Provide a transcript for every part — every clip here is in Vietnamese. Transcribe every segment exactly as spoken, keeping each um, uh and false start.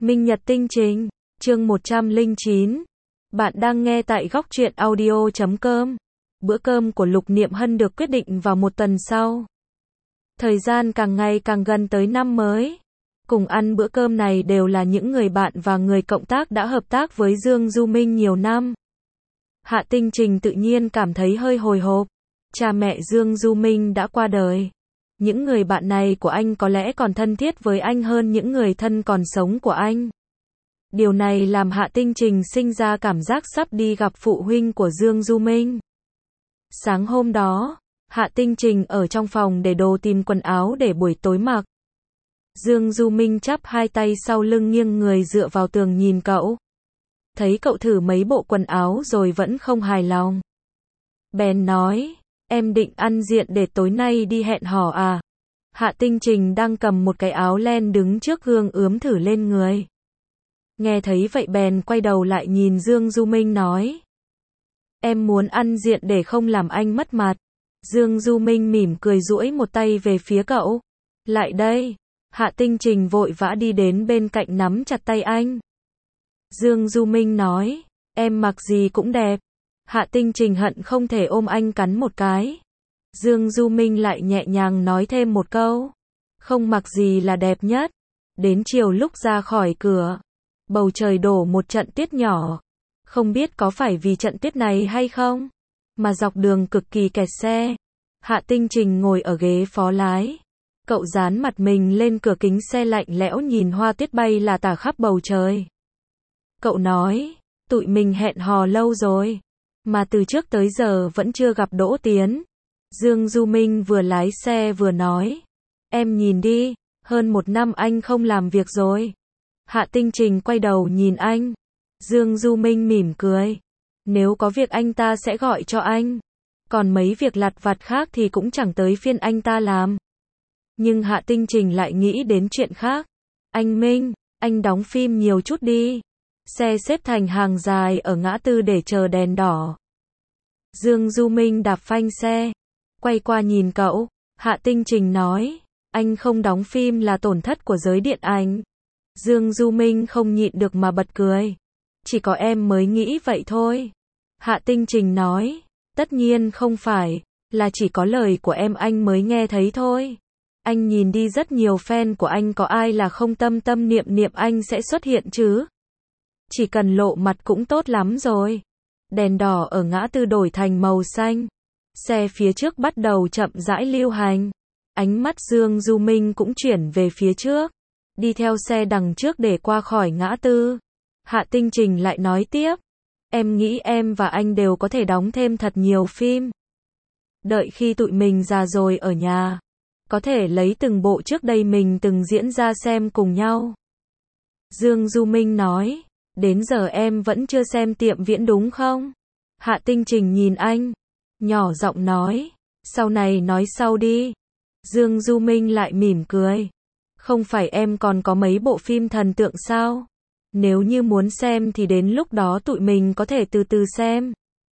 Minh Nhật Tinh Trình, chương một trăm lẻ chín. Bạn đang nghe tại góc truyện audio chấm com. Bữa cơm của Lục Niệm Hân được quyết định vào một tuần sau. Thời gian càng ngày càng gần tới năm mới. Cùng ăn bữa cơm này đều là những người bạn và người cộng tác đã hợp tác với Dương Du Minh nhiều năm. Hạ Tinh Trình tự nhiên cảm thấy hơi hồi hộp. Cha mẹ Dương Du Minh đã qua đời. Những người bạn này của anh có lẽ còn thân thiết với anh hơn những người thân còn sống của anh. Điều này làm Hạ Tinh Trình sinh ra cảm giác sắp đi gặp phụ huynh của Dương Du Minh. Sáng hôm đó, Hạ Tinh Trình ở trong phòng để đồ tìm quần áo để buổi tối mặc. Dương Du Minh chắp hai tay sau lưng nghiêng người dựa vào tường nhìn cậu. Thấy cậu thử mấy bộ quần áo rồi vẫn không hài lòng. Bèn nói, em định ăn diện để tối nay đi hẹn hò à? Hạ Tinh Trình đang cầm một cái áo len đứng trước gương ướm thử lên người. Nghe thấy vậy bèn quay đầu lại nhìn Dương Du Minh nói. Em muốn ăn diện để không làm anh mất mặt. Dương Du Minh mỉm cười duỗi một tay về phía cậu. Lại đây. Hạ Tinh Trình vội vã đi đến bên cạnh nắm chặt tay anh. Dương Du Minh nói, em mặc gì cũng đẹp. Hạ Tinh Trình hận không thể ôm anh cắn một cái. Dương Du Minh lại nhẹ nhàng nói thêm một câu. Không mặc gì là đẹp nhất. Đến chiều lúc ra khỏi cửa, bầu trời đổ một trận tuyết nhỏ. Không biết có phải vì trận tuyết này hay không, mà dọc đường cực kỳ kẹt xe. Hạ Tinh Trình ngồi ở ghế phó lái. Cậu dán mặt mình lên cửa kính xe lạnh lẽo nhìn hoa tuyết bay là tả khắp bầu trời. Cậu nói, tụi mình hẹn hò lâu rồi, mà từ trước tới giờ vẫn chưa gặp Đỗ Tiến. Dương Du Minh vừa lái xe vừa nói, em nhìn đi, hơn một năm anh không làm việc rồi. Hạ Tinh Trình quay đầu nhìn anh. Dương Du Minh mỉm cười. Nếu có việc anh ta sẽ gọi cho anh. Còn mấy việc lặt vặt khác thì cũng chẳng tới phiên anh ta làm. Nhưng Hạ Tinh Trình lại nghĩ đến chuyện khác. Anh Minh, anh đóng phim nhiều chút đi. Xe xếp thành hàng dài ở ngã tư để chờ đèn đỏ. Dương Du Minh đạp phanh xe, quay qua nhìn cậu. Hạ Tinh Trình nói, anh không đóng phim là tổn thất của giới điện ảnh. Dương Du Minh không nhịn được mà bật cười. Chỉ có em mới nghĩ vậy thôi. Hạ Tinh Trình nói, tất nhiên không phải, là chỉ có lời của em anh mới nghe thấy thôi. Anh nhìn đi, rất nhiều fan của anh có ai là không tâm tâm niệm niệm anh sẽ xuất hiện chứ. Chỉ cần lộ mặt cũng tốt lắm rồi. Đèn đỏ ở ngã tư đổi thành màu xanh. Xe phía trước bắt đầu chậm rãi lưu hành. Ánh mắt Dương Du Minh cũng chuyển về phía trước. Đi theo xe đằng trước để qua khỏi ngã tư. Hạ Tinh Trình lại nói tiếp. Em nghĩ em và anh đều có thể đóng thêm thật nhiều phim. Đợi khi tụi mình già rồi ở nhà, có thể lấy từng bộ trước đây mình từng diễn ra xem cùng nhau. Dương Du Minh nói. Đến giờ em vẫn chưa xem Tiệm Viễn đúng không? Hạ Tinh Trình nhìn anh, nhỏ giọng nói, sau này nói sau đi. Dương Du Minh lại mỉm cười. Không phải em còn có mấy bộ phim thần tượng sao? Nếu như muốn xem thì đến lúc đó tụi mình có thể từ từ xem.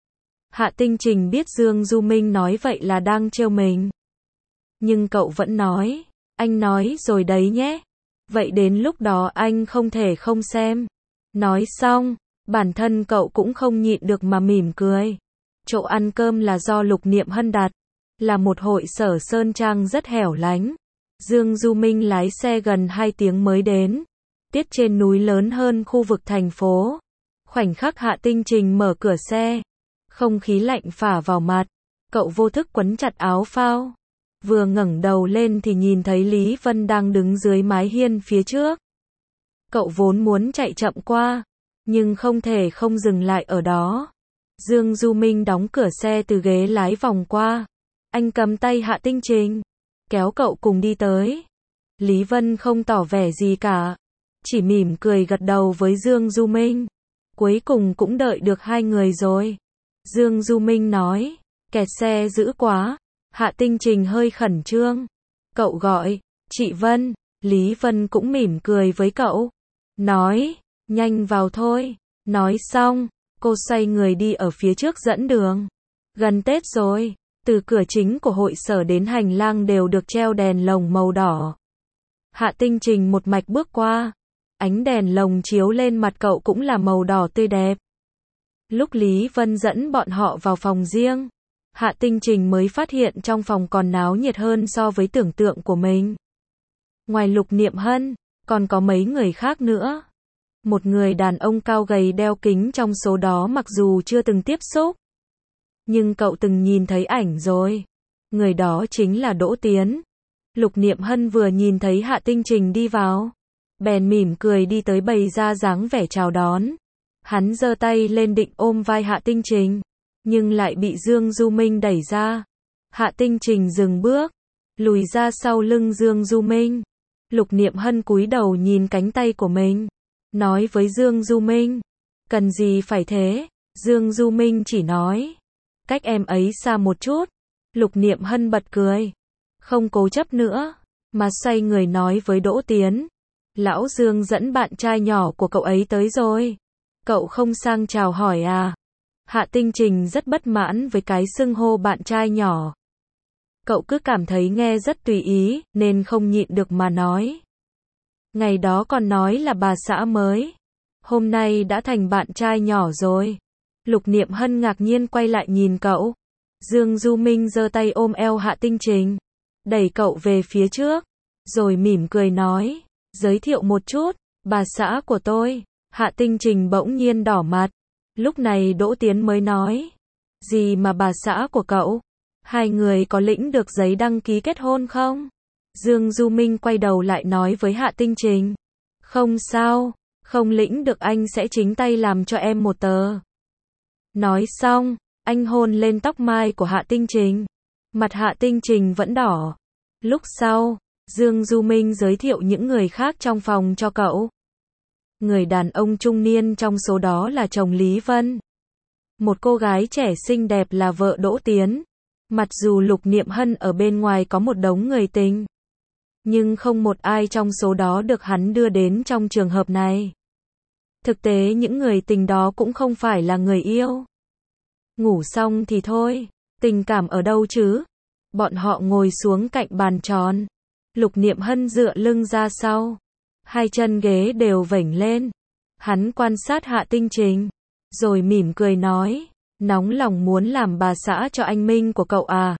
Hạ Tinh Trình biết Dương Du Minh nói vậy là đang trêu mình. Nhưng cậu vẫn nói, anh nói rồi đấy nhé. Vậy đến lúc đó anh không thể không xem. Nói xong, bản thân cậu cũng không nhịn được mà mỉm cười. Chỗ ăn cơm là do Lục Niệm Hân đặt, là một hội sở sơn trang rất hẻo lánh. Dương Du Minh lái xe gần hai tiếng mới đến. Tiết trên núi lớn hơn khu vực thành phố. Khoảnh khắc Hạ Tinh Trình mở cửa xe, không khí lạnh phả vào mặt. Cậu vô thức quấn chặt áo phao. Vừa ngẩng đầu lên thì nhìn thấy Lý Vân đang đứng dưới mái hiên phía trước. Cậu vốn muốn chạy chậm qua, nhưng không thể không dừng lại ở đó. Dương Du Minh đóng cửa xe từ ghế lái vòng qua. Anh cầm tay Hạ Tinh Trình, kéo cậu cùng đi tới. Lý Vân không tỏ vẻ gì cả, chỉ mỉm cười gật đầu với Dương Du Minh. Cuối cùng cũng đợi được hai người rồi. Dương Du Minh nói, kẹt xe dữ quá. Hạ Tinh Trình hơi khẩn trương. Cậu gọi, chị Vân. Lý Vân cũng mỉm cười với cậu. Nói, nhanh vào thôi. Nói xong, cô xoay người đi ở phía trước dẫn đường. Gần Tết rồi, từ cửa chính của hội sở đến hành lang đều được treo đèn lồng màu đỏ. Hạ Tinh Trình một mạch bước qua. Ánh đèn lồng chiếu lên mặt cậu cũng là màu đỏ tươi đẹp. Lúc Lý Vân dẫn bọn họ vào phòng riêng, Hạ Tinh Trình mới phát hiện trong phòng còn náo nhiệt hơn so với tưởng tượng của mình. Ngoài Lục Niệm Hân, còn có mấy người khác nữa. Một người đàn ông cao gầy đeo kính trong số đó mặc dù chưa từng tiếp xúc, nhưng cậu từng nhìn thấy ảnh rồi. Người đó chính là Đỗ Tiến. Lục Niệm Hân vừa nhìn thấy Hạ Tinh Trình đi vào, bèn mỉm cười đi tới bày ra dáng vẻ chào đón. Hắn giơ tay lên định ôm vai Hạ Tinh Trình, nhưng lại bị Dương Du Minh đẩy ra. Hạ Tinh Trình dừng bước, lùi ra sau lưng Dương Du Minh. Lục Niệm Hân cúi đầu nhìn cánh tay của mình, nói với Dương Du Minh, cần gì phải thế? Dương Du Minh chỉ nói, cách em ấy xa một chút. Lục Niệm Hân bật cười, không cố chấp nữa, mà xoay người nói với Đỗ Tiến, lão Dương dẫn bạn trai nhỏ của cậu ấy tới rồi. Cậu không sang chào hỏi à? Hạ Tinh Trình rất bất mãn với cái xưng hô bạn trai nhỏ. Cậu cứ cảm thấy nghe rất tùy ý, nên không nhịn được mà nói. Ngày đó còn nói là bà xã mới, hôm nay đã thành bạn trai nhỏ rồi. Lục Niệm Hân ngạc nhiên quay lại nhìn cậu. Dương Du Minh giơ tay ôm eo Hạ Tinh Trình, đẩy cậu về phía trước, rồi mỉm cười nói, giới thiệu một chút, bà xã của tôi. Hạ Tinh Trình bỗng nhiên đỏ mặt. Lúc này Đỗ Tiến mới nói, gì mà bà xã của cậu? Hai người có lĩnh được giấy đăng ký kết hôn không? Dương Du Minh quay đầu lại nói với Hạ Tinh Trình, không sao, không lĩnh được anh sẽ chính tay làm cho em một tờ. Nói xong, anh hôn lên tóc mai của Hạ Tinh Trình. Mặt Hạ Tinh Trình vẫn đỏ. Lúc sau, Dương Du Minh giới thiệu những người khác trong phòng cho cậu. Người đàn ông trung niên trong số đó là chồng Lý Vân. Một cô gái trẻ xinh đẹp là vợ Đỗ Tiến. Mặc dù Lục Niệm Hân ở bên ngoài có một đống người tình, nhưng không một ai trong số đó được hắn đưa đến trong trường hợp này. Thực tế những người tình đó cũng không phải là người yêu. Ngủ xong thì thôi, tình cảm ở đâu chứ? Bọn họ ngồi xuống cạnh bàn tròn. Lục Niệm Hân dựa lưng ra sau, hai chân ghế đều vểnh lên. Hắn quan sát Hạ Tinh Trình, rồi mỉm cười nói, nóng lòng muốn làm bà xã cho anh Minh của cậu à?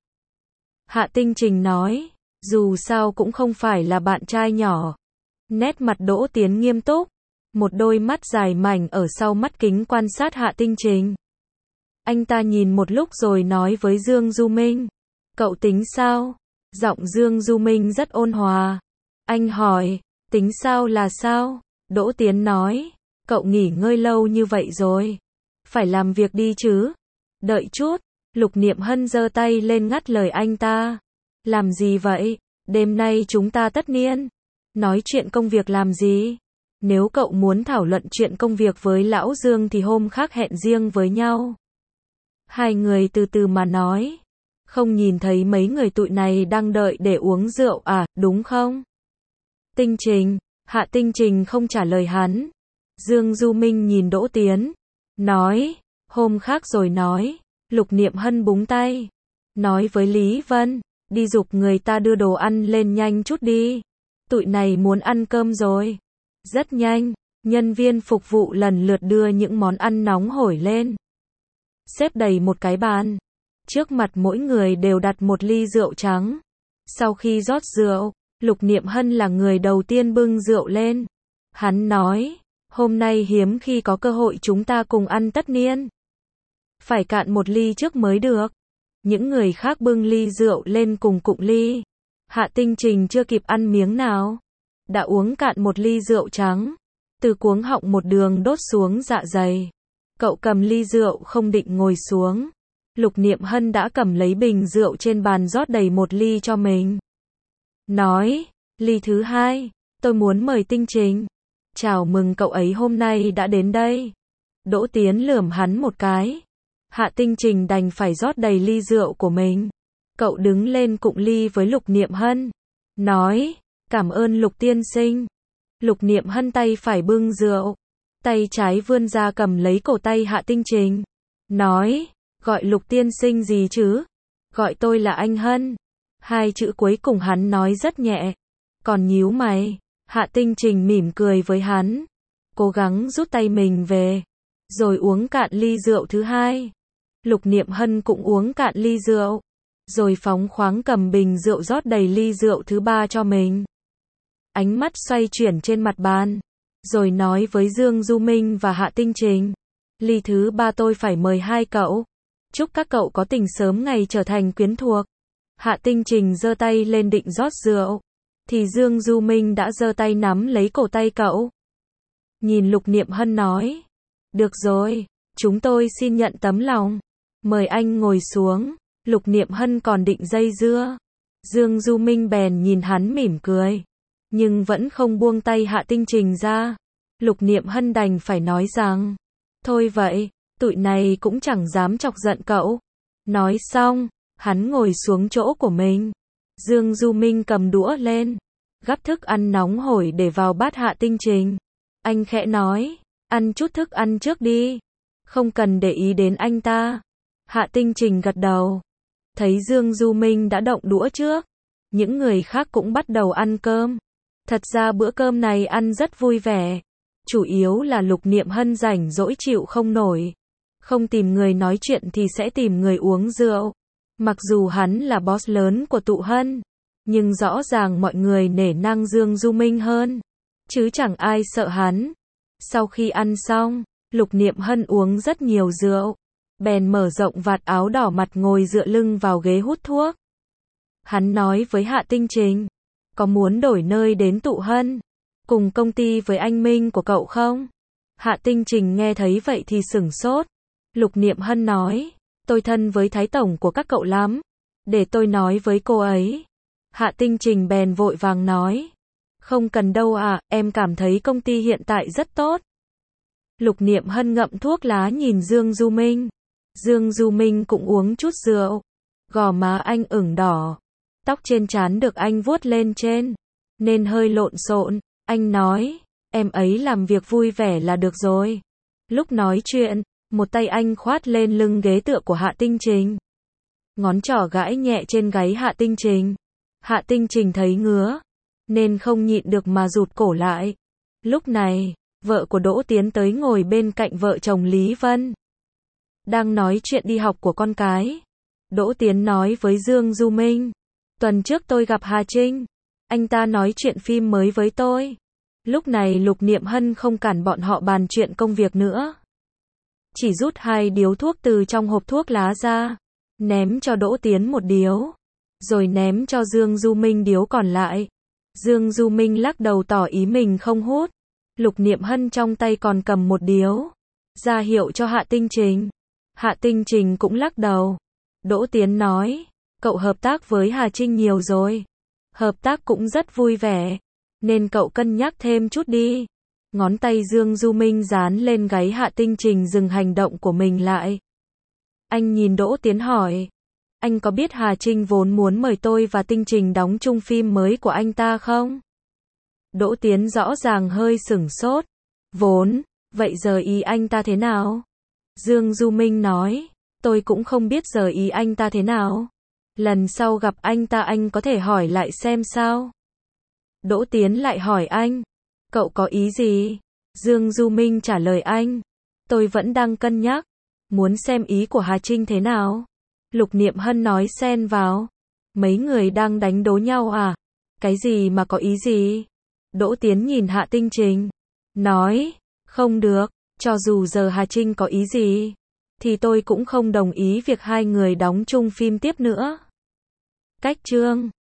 Hạ Tinh Trình nói, dù sao cũng không phải là bạn trai nhỏ. Nét mặt Đỗ Tiến nghiêm túc, một đôi mắt dài mảnh ở sau mắt kính quan sát Hạ Tinh Trình. Anh ta nhìn một lúc rồi nói với Dương Du Minh, cậu tính sao? Giọng Dương Du Minh rất ôn hòa. Anh hỏi, tính sao là sao? Đỗ Tiến nói, cậu nghỉ ngơi lâu như vậy rồi, phải làm việc đi chứ. Đợi chút. Lục Niệm Hân giơ tay lên ngắt lời anh ta. Làm gì vậy? Đêm nay chúng ta tất niên. Nói chuyện công việc làm gì? Nếu cậu muốn thảo luận chuyện công việc với lão Dương thì hôm khác hẹn riêng với nhau. Hai người từ từ mà nói. Không nhìn thấy mấy người tụi này đang đợi để uống rượu à, đúng không? Tinh Trình. Hạ Tinh Trình không trả lời hắn. Dương Du Minh nhìn Đỗ Tiến, nói, hôm khác rồi nói. Lục Niệm Hân búng tay, nói với Lý Vân, đi giục người ta đưa đồ ăn lên nhanh chút đi. Tụi này muốn ăn cơm rồi. Rất nhanh, nhân viên phục vụ lần lượt đưa những món ăn nóng hổi lên, xếp đầy một cái bàn. Trước mặt mỗi người đều đặt một ly rượu trắng. Sau khi rót rượu, Lục Niệm Hân là người đầu tiên bưng rượu lên. Hắn nói, hôm nay hiếm khi có cơ hội chúng ta cùng ăn tất niên. Phải cạn một ly trước mới được. Những người khác bưng ly rượu lên cùng cụng ly. Hạ Tinh Trình chưa kịp ăn miếng nào, đã uống cạn một ly rượu trắng. Từ cuống họng một đường đốt xuống dạ dày. Cậu cầm ly rượu không định ngồi xuống. Lục Niệm Hân đã cầm lấy bình rượu trên bàn rót đầy một ly cho mình. Nói, ly thứ hai, tôi muốn mời Tinh Trình. Chào mừng cậu ấy hôm nay đã đến đây. Đỗ Tiến lườm hắn một cái. Hạ Tinh Trình đành phải rót đầy ly rượu của mình. Cậu đứng lên cụng ly với Lục Niệm Hân, nói, cảm ơn Lục tiên sinh. Lục Niệm Hân tay phải bưng rượu, tay trái vươn ra cầm lấy cổ tay Hạ Tinh Trình, nói, gọi Lục tiên sinh gì chứ? Gọi tôi là anh Hân. Hai chữ cuối cùng hắn nói rất nhẹ, còn nhíu mày. Hạ Tinh Trình mỉm cười với hắn, cố gắng rút tay mình về, rồi uống cạn ly rượu thứ hai. Lục Niệm Hân cũng uống cạn ly rượu, rồi phóng khoáng cầm bình rượu rót đầy ly rượu thứ ba cho mình. Ánh mắt xoay chuyển trên mặt bàn, rồi nói với Dương Du Minh và Hạ Tinh Trình, ly thứ ba tôi phải mời hai cậu. Chúc các cậu có tình sớm ngày trở thành quyến thuộc. Hạ Tinh Trình giơ tay lên định rót rượu, thì Dương Du Minh đã giơ tay nắm lấy cổ tay cậu. Nhìn Lục Niệm Hân nói, được rồi, chúng tôi xin nhận tấm lòng. Mời anh ngồi xuống. Lục Niệm Hân còn định dây dưa. Dương Du Minh bèn nhìn hắn mỉm cười, nhưng vẫn không buông tay Hạ Tinh Trình ra. Lục Niệm Hân đành phải nói rằng, thôi vậy, tụi này cũng chẳng dám chọc giận cậu. Nói xong, hắn ngồi xuống chỗ của mình. Dương Du Minh cầm đũa lên, gắp thức ăn nóng hổi để vào bát Hạ Tinh Trình. Anh khẽ nói, ăn chút thức ăn trước đi, không cần để ý đến anh ta. Hạ Tinh Trình gật đầu. Thấy Dương Du Minh đã động đũa trước, những người khác cũng bắt đầu ăn cơm. Thật ra bữa cơm này ăn rất vui vẻ. Chủ yếu là Lục Niệm Hân rảnh rỗi chịu không nổi. Không tìm người nói chuyện thì sẽ tìm người uống rượu. Mặc dù hắn là boss lớn của tụ Hân, nhưng rõ ràng mọi người nể nang Dương Du Minh hơn, chứ chẳng ai sợ hắn. Sau khi ăn xong, Lục Niệm Hân uống rất nhiều rượu, bèn mở rộng vạt áo đỏ mặt ngồi dựa lưng vào ghế hút thuốc. Hắn nói với Hạ Tinh Trình, có muốn đổi nơi đến tụ Hân, cùng công ty với anh Minh của cậu không? Hạ Tinh Trình nghe thấy vậy thì sửng sốt. Lục Niệm Hân nói, tôi thân với Thái Tổng của các cậu lắm, để tôi nói với cô ấy. Hạ Tinh Trình bèn vội vàng nói, không cần đâu ạ, em cảm thấy công ty hiện tại rất tốt. Lục Niệm Hân ngậm thuốc lá nhìn Dương Du Minh. Dương Du Minh cũng uống chút rượu. Gò má anh ửng đỏ, tóc trên trán được anh vuốt lên trên, nên hơi lộn xộn. Anh nói, em ấy làm việc vui vẻ là được rồi. Lúc nói chuyện, một tay anh khoát lên lưng ghế tựa của Hạ Tinh Trình. Ngón trỏ gãi nhẹ trên gáy Hạ Tinh Trình. Hạ Tinh Trình thấy ngứa, nên không nhịn được mà rụt cổ lại. Lúc này, vợ của Đỗ Tiến tới ngồi bên cạnh vợ chồng Lý Vân. Đang nói chuyện đi học của con cái. Đỗ Tiến nói với Dương Du Minh, tuần trước tôi gặp Hà Trinh, anh ta nói chuyện phim mới với tôi. Lúc này Lục Niệm Hân không cản bọn họ bàn chuyện công việc nữa, chỉ rút hai điếu thuốc từ trong hộp thuốc lá ra, ném cho Đỗ Tiến một điếu, rồi ném cho Dương Du Minh điếu còn lại. Dương Du Minh lắc đầu tỏ ý mình không hút. Lục Niệm Hân trong tay còn cầm một điếu, ra hiệu cho Hạ Tinh Trình. Hạ Tinh Trình cũng lắc đầu. Đỗ Tiến nói, cậu hợp tác với Hà Trinh nhiều rồi, hợp tác cũng rất vui vẻ, nên cậu cân nhắc thêm chút đi. Ngón tay Dương Du Minh dán lên gáy Hạ Tinh Trình dừng hành động của mình lại. Anh nhìn Đỗ Tiến hỏi, anh có biết Hà Trinh vốn muốn mời tôi và Tinh Trình đóng chung phim mới của anh ta không? Đỗ Tiến rõ ràng hơi sửng sốt. Vốn, vậy giờ ý anh ta thế nào? Dương Du Minh nói, tôi cũng không biết giờ ý anh ta thế nào. Lần sau gặp anh ta anh có thể hỏi lại xem sao. Đỗ Tiến lại hỏi anh, cậu có ý gì? Dương Du Minh trả lời anh, tôi vẫn đang cân nhắc, muốn xem ý của Hà Trinh thế nào. Lục Niệm Hân nói xen vào, mấy người đang đánh đố nhau à? Cái gì mà có ý gì? Đỗ Tiến nhìn Hạ Tinh Trình, nói, không được, cho dù giờ Hà Trinh có ý gì, thì tôi cũng không đồng ý việc hai người đóng chung phim tiếp nữa. Cách chương